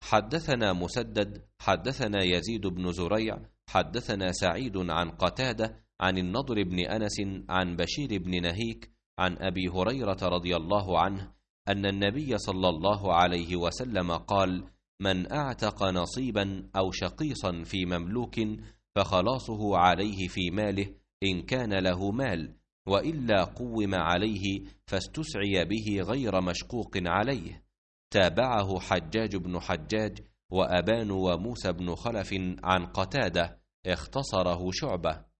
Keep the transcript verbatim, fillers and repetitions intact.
حدثنا مسدد حدثنا يزيد بن زريع حدثنا سعيد عن قتادة عن النضر بن أنس عن بشير بن نهيك عن أبي هريرة رضي الله عنه أن النبي صلى الله عليه وسلم قال: من أعتق نصيبا أو شقيصا في مملوك فخلاصه عليه في ماله إن كان له مال، وإلا قوم عليه فاستسعي به غير مشقوق عليه. تابعه حجاج بن حجاج وأبان وموسى بن خلف عن قتادة، اختصره شعبة.